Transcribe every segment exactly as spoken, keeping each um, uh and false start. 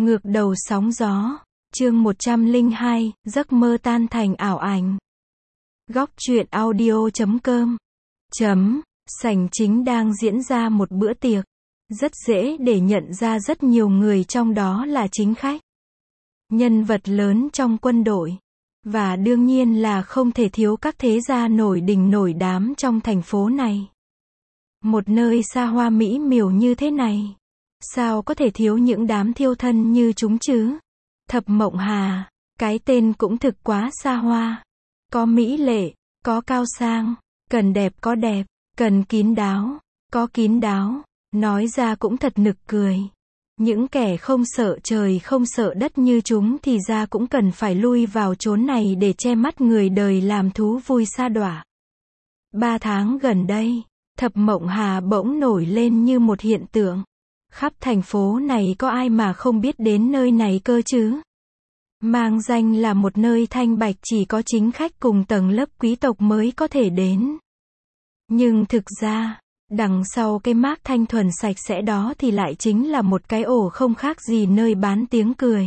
Ngược đầu sóng gió, chương một trăm lẻ hai, giấc mơ tan thành ảo ảnh. Góc truyện audio chấm com chấm, sảnh chính đang diễn ra một bữa tiệc. Rất dễ để nhận ra rất nhiều người trong đó là chính khách. Nhân vật lớn trong quân đội. Và đương nhiên là không thể thiếu các thế gia nổi đình nổi đám trong thành phố này. Một nơi xa hoa mỹ miều như thế này. Sao có thể thiếu những đám thiêu thân như chúng chứ? Thập Mộng Hà, cái tên cũng thực quá xa hoa. Có mỹ lệ, có cao sang, cần đẹp có đẹp, cần kín đáo, có kín đáo, nói ra cũng thật nực cười. Những kẻ không sợ trời không sợ đất như chúng thì ra cũng cần phải lui vào chốn này để che mắt người đời làm thú vui sa đọa. Ba tháng gần đây, Thập Mộng Hà bỗng nổi lên như một hiện tượng. Khắp thành phố này có ai mà không biết đến nơi này cơ chứ? Mang danh là một nơi thanh bạch chỉ có chính khách cùng tầng lớp quý tộc mới có thể đến. Nhưng thực ra, đằng sau cái mác thanh thuần sạch sẽ đó thì lại chính là một cái ổ không khác gì nơi bán tiếng cười.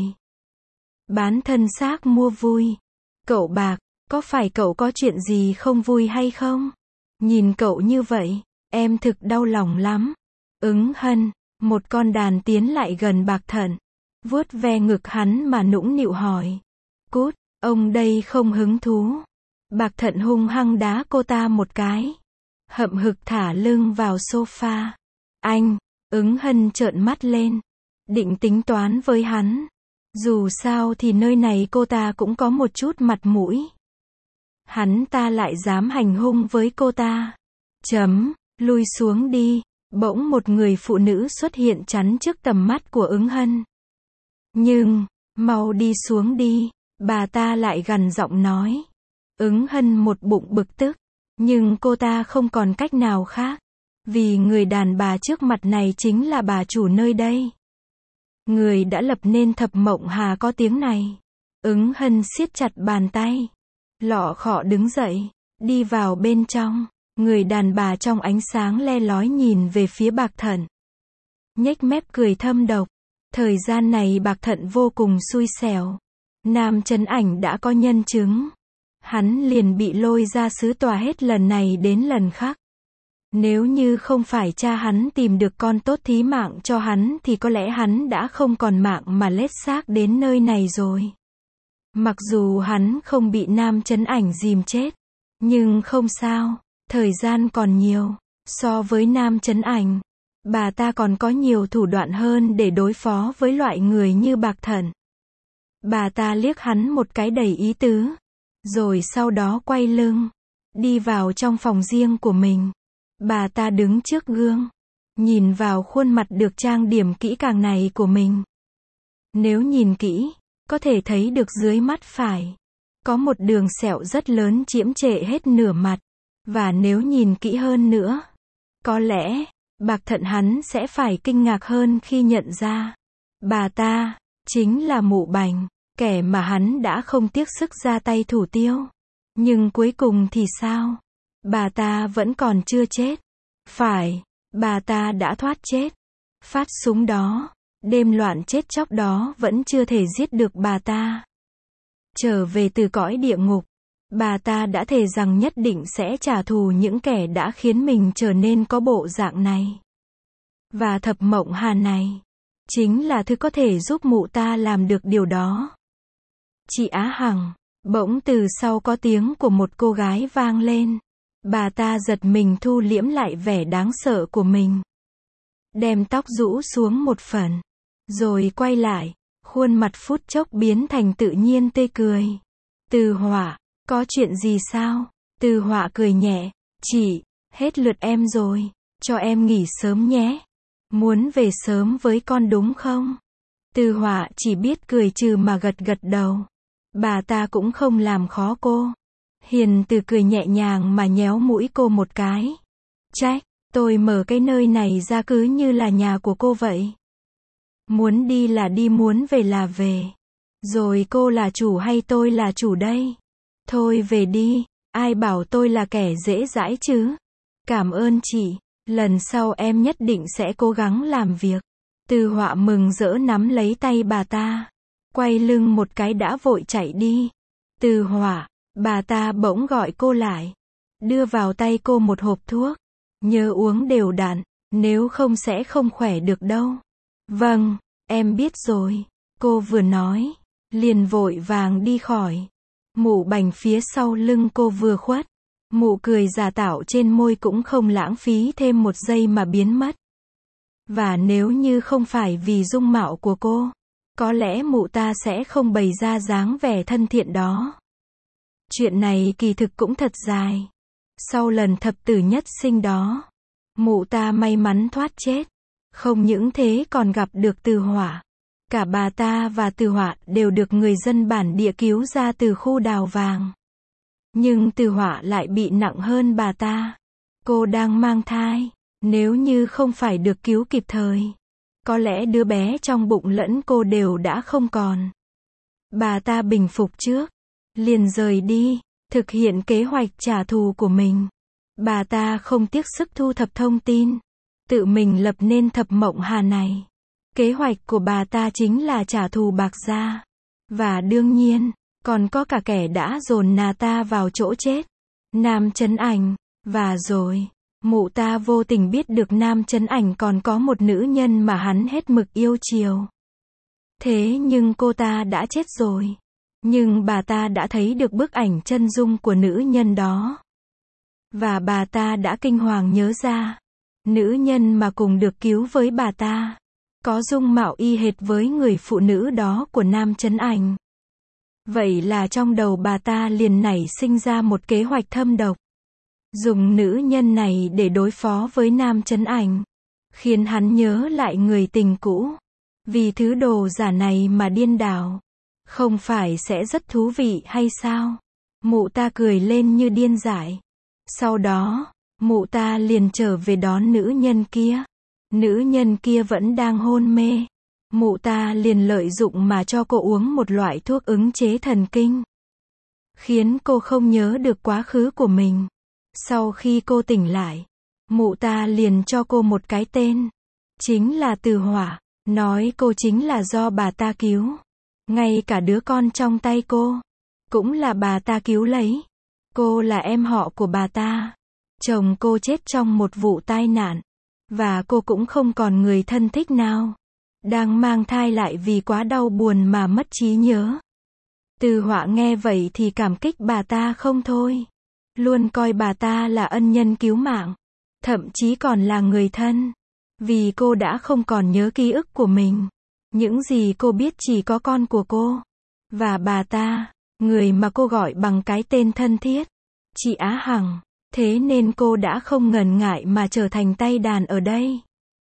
Bán thân xác mua vui. Cậu Bạc, có phải cậu có chuyện gì không vui hay không? Nhìn cậu như vậy, em thực đau lòng lắm. Ứng Hân, một con đàn tiến lại gần Bạc Thận, vuốt ve ngực hắn mà nũng nịu hỏi. Cút, ông đây không hứng thú. Bạc Thận hung hăng đá cô ta một cái. Hậm hực thả lưng vào sofa. Anh, Ứng Hân trợn mắt lên. Định tính toán với hắn. Dù sao thì nơi này cô ta cũng có một chút mặt mũi. Hắn ta lại dám hành hung với cô ta. Chấm, lui xuống đi. Bỗng một người phụ nữ xuất hiện chắn trước tầm mắt của Ứng Hân. Nhưng, mau đi xuống đi, bà ta lại gằn giọng nói. Ứng Hân một bụng bực tức, nhưng cô ta không còn cách nào khác. Vì người đàn bà trước mặt này chính là bà chủ nơi đây. Người đã lập nên Thập Mộng Hà có tiếng này. Ứng Hân siết chặt bàn tay. Lọ khọ đứng dậy, đi vào bên trong. Người đàn bà trong ánh sáng le lói nhìn về phía Bạc Thận. Nhếch mép cười thâm độc. Thời gian này Bạc Thận vô cùng xui xẻo. Nam Chấn Ảnh đã có nhân chứng. Hắn liền bị lôi ra xứ tòa hết lần này đến lần khác. Nếu như không phải cha hắn tìm được con tốt thí mạng cho hắn thì có lẽ hắn đã không còn mạng mà lết xác đến nơi này rồi. Mặc dù hắn không bị Nam Chấn Ảnh dìm chết. Nhưng không sao. Thời gian còn nhiều. So với Nam Chấn Ảnh, bà ta còn có nhiều thủ đoạn hơn để đối phó với loại người như Bạc Thận. Bà ta liếc hắn một cái đầy ý tứ. Rồi sau đó quay lưng. Đi vào trong phòng riêng của mình. Bà ta đứng trước gương. Nhìn vào khuôn mặt được trang điểm kỹ càng này của mình. Nếu nhìn kỹ, có thể thấy được dưới mắt phải. Có một đường sẹo rất lớn chiếm trệ hết nửa mặt. Và nếu nhìn kỹ hơn nữa, có lẽ, Bạc Thận hắn sẽ phải kinh ngạc hơn khi nhận ra. Bà ta, chính là Mụ Bành, kẻ mà hắn đã không tiếc sức ra tay thủ tiêu. Nhưng cuối cùng thì sao? Bà ta vẫn còn chưa chết. Phải, bà ta đã thoát chết. Phát súng đó, đêm loạn chết chóc đó vẫn chưa thể giết được bà ta. Trở về từ cõi địa ngục. Bà ta đã thề rằng nhất định sẽ trả thù những kẻ đã khiến mình trở nên có bộ dạng này. Và Thập Mộng Hà này, chính là thứ có thể giúp mụ ta làm được điều đó. Chị Á Hằng, bỗng từ sau có tiếng của một cô gái vang lên. Bà ta giật mình thu liễm lại vẻ đáng sợ của mình. Đem tóc rũ xuống một phần. Rồi quay lại, khuôn mặt phút chốc biến thành tự nhiên tươi cười. Từ Họa. Có chuyện gì sao? Từ Họa cười nhẹ. Chị, hết lượt em rồi. Cho em nghỉ sớm nhé. Muốn về sớm với con đúng không? Từ Họa chỉ biết cười trừ mà gật gật đầu. Bà ta cũng không làm khó cô. Hiền Từ cười nhẹ nhàng mà nhéo mũi cô một cái. Trách, tôi mở cái nơi này ra cứ như là nhà của cô vậy. Muốn đi là đi, muốn về là về. Rồi cô là chủ hay tôi là chủ đây? Thôi về đi, ai bảo tôi là kẻ dễ dãi chứ? Cảm ơn chị, lần sau em nhất định sẽ cố gắng làm việc. Từ Họa mừng rỡ nắm lấy tay bà ta, quay lưng một cái đã vội chạy đi. Từ Họa, bà ta bỗng gọi cô lại, đưa vào tay cô một hộp thuốc, nhớ uống đều đặn, nếu không sẽ không khỏe được đâu. Vâng, em biết rồi, cô vừa nói, liền vội vàng đi khỏi. Mụ Bành phía sau lưng cô vừa khuất, mụ cười giả tạo trên môi cũng không lãng phí thêm một giây mà biến mất. Và nếu như không phải vì dung mạo của cô, có lẽ mụ ta sẽ không bày ra dáng vẻ thân thiện đó. Chuyện này kỳ thực cũng thật dài. Sau lần thập tử nhất sinh đó, mụ ta may mắn thoát chết. Không những thế còn gặp được Từ Họa. Cả bà ta và Từ Họa đều được người dân bản địa cứu ra từ khu đào vàng. Nhưng Từ Họa lại bị nặng hơn bà ta. Cô đang mang thai. Nếu như không phải được cứu kịp thời, có lẽ đứa bé trong bụng lẫn cô đều đã không còn. Bà ta bình phục trước, liền rời đi, thực hiện kế hoạch trả thù của mình. Bà ta không tiếc sức thu thập thông tin, tự mình lập nên thập mộng hà này. Kế hoạch của bà ta chính là trả thù Bạc Gia. Và đương nhiên, còn có cả kẻ đã dồn nà ta vào chỗ chết. Nam Chấn Ảnh. Và rồi, mụ ta vô tình biết được Nam Chấn Ảnh còn có một nữ nhân mà hắn hết mực yêu chiều. Thế nhưng cô ta đã chết rồi. Nhưng bà ta đã thấy được bức ảnh chân dung của nữ nhân đó. Và bà ta đã kinh hoàng nhớ ra, nữ nhân mà cùng được cứu với bà ta, có dung mạo y hệt với người phụ nữ đó của Nam Chấn Ảnh. Vậy là trong đầu bà ta liền nảy sinh ra một kế hoạch thâm độc. Dùng nữ nhân này để đối phó với Nam Chấn Ảnh, khiến hắn nhớ lại người tình cũ. Vì thứ đồ giả này mà điên đảo, không phải sẽ rất thú vị hay sao? Mụ ta cười lên như điên dại. Sau đó, mụ ta liền trở về đón nữ nhân kia. Nữ nhân kia vẫn đang hôn mê. Mụ ta liền lợi dụng mà cho cô uống một loại thuốc ứng chế thần kinh, khiến cô không nhớ được quá khứ của mình. Sau khi cô tỉnh lại, mụ ta liền cho cô một cái tên, chính là Từ Họa, nói cô chính là do bà ta cứu. Ngay cả đứa con trong tay cô, cũng là bà ta cứu lấy. Cô là em họ của bà ta. Chồng cô chết trong một vụ tai nạn. Và cô cũng không còn người thân thích nào. Đang mang thai lại vì quá đau buồn mà mất trí nhớ. Từ Họa nghe vậy thì cảm kích bà ta không thôi. Luôn coi bà ta là ân nhân cứu mạng. Thậm chí còn là người thân. Vì cô đã không còn nhớ ký ức của mình. Những gì cô biết chỉ có con của cô. Và bà ta, người mà cô gọi bằng cái tên thân thiết, chị Á Hằng. Thế nên cô đã không ngần ngại mà trở thành tay đàn ở đây.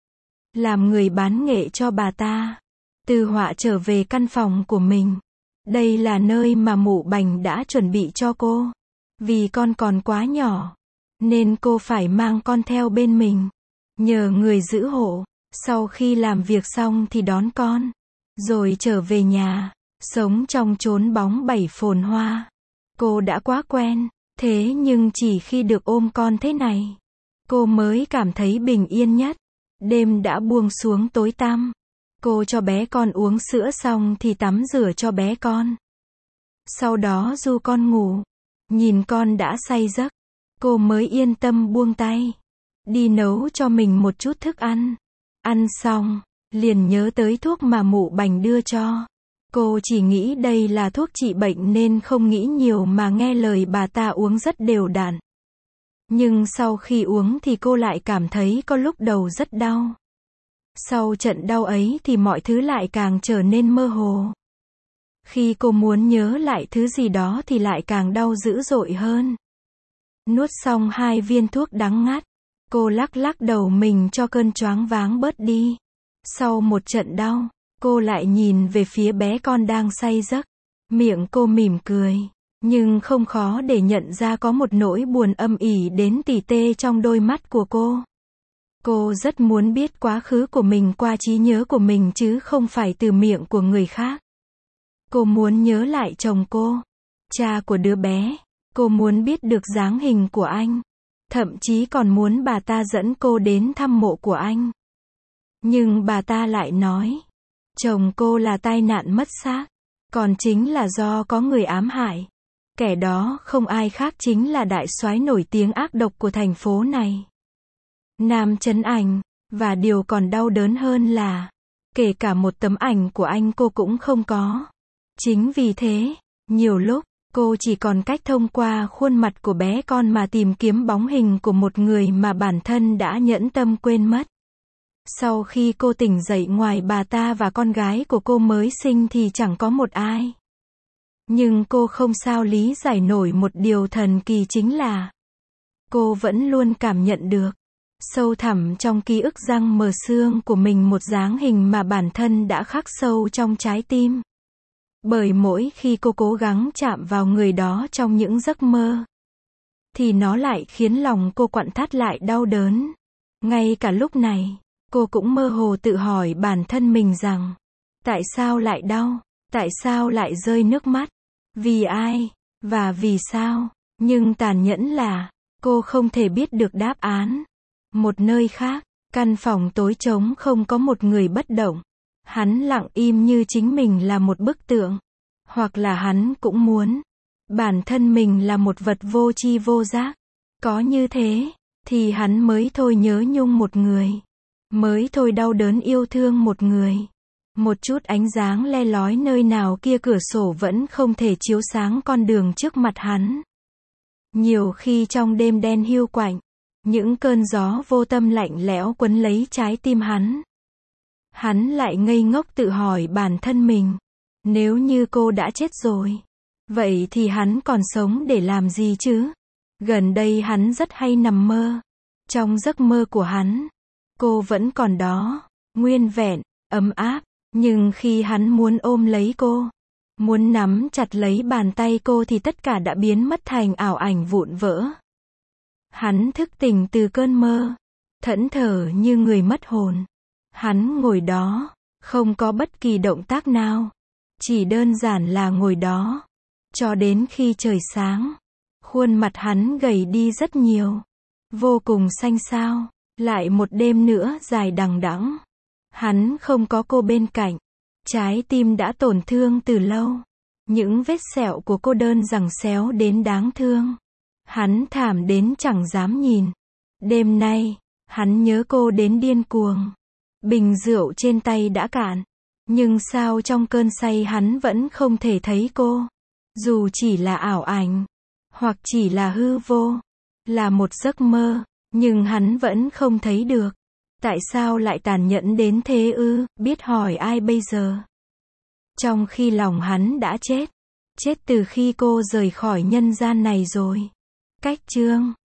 Làm người bán nghệ cho bà ta. Từ Họa trở về căn phòng của mình. Đây là nơi mà mụ Bành đã chuẩn bị cho cô. Vì con còn quá nhỏ, nên cô phải mang con theo bên mình. Nhờ người giữ hộ. Sau khi làm việc xong thì đón con. Rồi trở về nhà. Sống trong chốn bóng bẩy phồn hoa. Cô đã quá quen. Thế nhưng chỉ khi được ôm con thế này, cô mới cảm thấy bình yên nhất. Đêm đã buông xuống tối tăm. Cô cho bé con uống sữa xong thì tắm rửa cho bé con. Sau đó du con ngủ. Nhìn con đã say giấc, cô mới yên tâm buông tay. Đi nấu cho mình một chút thức ăn. Ăn xong, liền nhớ tới thuốc mà mụ Bành đưa cho. Cô chỉ nghĩ đây là thuốc trị bệnh nên không nghĩ nhiều mà nghe lời bà ta uống rất đều đặn. Nhưng sau khi uống thì cô lại cảm thấy có lúc đầu rất đau. Sau trận đau ấy thì mọi thứ lại càng trở nên mơ hồ. Khi cô muốn nhớ lại thứ gì đó thì lại càng đau dữ dội hơn. Nuốt xong hai viên thuốc đắng ngắt, cô lắc lắc đầu mình cho cơn choáng váng bớt đi. Sau một trận đau, cô lại nhìn về phía bé con đang say giấc. Miệng cô mỉm cười, nhưng không khó để nhận ra có một nỗi buồn âm ỉ đến tỉ tê trong đôi mắt của cô. Cô rất muốn biết quá khứ của mình qua trí nhớ của mình chứ không phải từ miệng của người khác. Cô muốn nhớ lại chồng cô, cha của đứa bé. Cô muốn biết được dáng hình của anh. Thậm chí còn muốn bà ta dẫn cô đến thăm mộ của anh. Nhưng bà ta lại nói, chồng cô là tai nạn mất xác, còn chính là do có người ám hại. Kẻ đó không ai khác chính là đại soái nổi tiếng ác độc của thành phố này, Nam Chấn Ảnh. Và điều còn đau đớn hơn là, kể cả một tấm ảnh của anh cô cũng không có. Chính vì thế, nhiều lúc, cô chỉ còn cách thông qua khuôn mặt của bé con mà tìm kiếm bóng hình của một người mà bản thân đã nhẫn tâm quên mất. Sau khi cô tỉnh dậy, ngoài bà ta và con gái của cô mới sinh thì chẳng có một ai. Nhưng cô không sao lý giải nổi một điều thần kỳ, chính là cô vẫn luôn cảm nhận được, sâu thẳm trong ký ức răng mờ xương của mình, một dáng hình mà bản thân đã khắc sâu trong trái tim. Bởi mỗi khi cô cố gắng chạm vào người đó trong những giấc mơ, thì nó lại khiến lòng cô quặn thắt lại đau đớn. Ngay cả lúc này, cô cũng mơ hồ tự hỏi bản thân mình rằng, tại sao lại đau? Tại sao lại rơi nước mắt? Vì ai? Và vì sao? Nhưng tàn nhẫn là, cô không thể biết được đáp án. Một nơi khác, căn phòng tối trống không có một người bất động. Hắn lặng im như chính mình là một bức tượng. Hoặc là hắn cũng muốn bản thân mình là một vật vô tri vô giác. Có như thế, thì hắn mới thôi nhớ nhung một người. Mới thôi đau đớn yêu thương một người. Một chút ánh sáng le lói nơi nào kia cửa sổ vẫn không thể chiếu sáng con đường trước mặt hắn. Nhiều khi trong đêm đen hiu quạnh, những cơn gió vô tâm lạnh lẽo quấn lấy trái tim hắn. Hắn lại ngây ngốc tự hỏi bản thân mình, nếu như cô đã chết rồi, vậy thì hắn còn sống để làm gì chứ? Gần đây hắn rất hay nằm mơ. Trong giấc mơ của hắn, cô vẫn còn đó, nguyên vẹn, ấm áp. Nhưng khi hắn muốn ôm lấy cô, muốn nắm chặt lấy bàn tay cô thì tất cả đã biến mất thành ảo ảnh vụn vỡ. Hắn thức tỉnh từ cơn mơ, thẫn thờ như người mất hồn. Hắn ngồi đó, không có bất kỳ động tác nào, chỉ đơn giản là ngồi đó, cho đến khi trời sáng. Khuôn mặt hắn gầy đi rất nhiều, vô cùng xanh xao. Lại một đêm nữa dài đằng đẵng. Hắn không có cô bên cạnh. Trái tim đã tổn thương từ lâu. Những vết sẹo của cô đơn giằng xéo đến đáng thương. Hắn thảm đến chẳng dám nhìn. Đêm nay, hắn nhớ cô đến điên cuồng. Bình rượu trên tay đã cạn. Nhưng sao trong cơn say hắn vẫn không thể thấy cô. Dù chỉ là ảo ảnh, hoặc chỉ là hư vô, là một giấc mơ, nhưng hắn vẫn không thấy được. Tại sao lại tàn nhẫn đến thế ư? Biết hỏi ai bây giờ? Trong khi lòng hắn đã chết. Chết từ khi cô rời khỏi nhân gian này rồi. Cách chương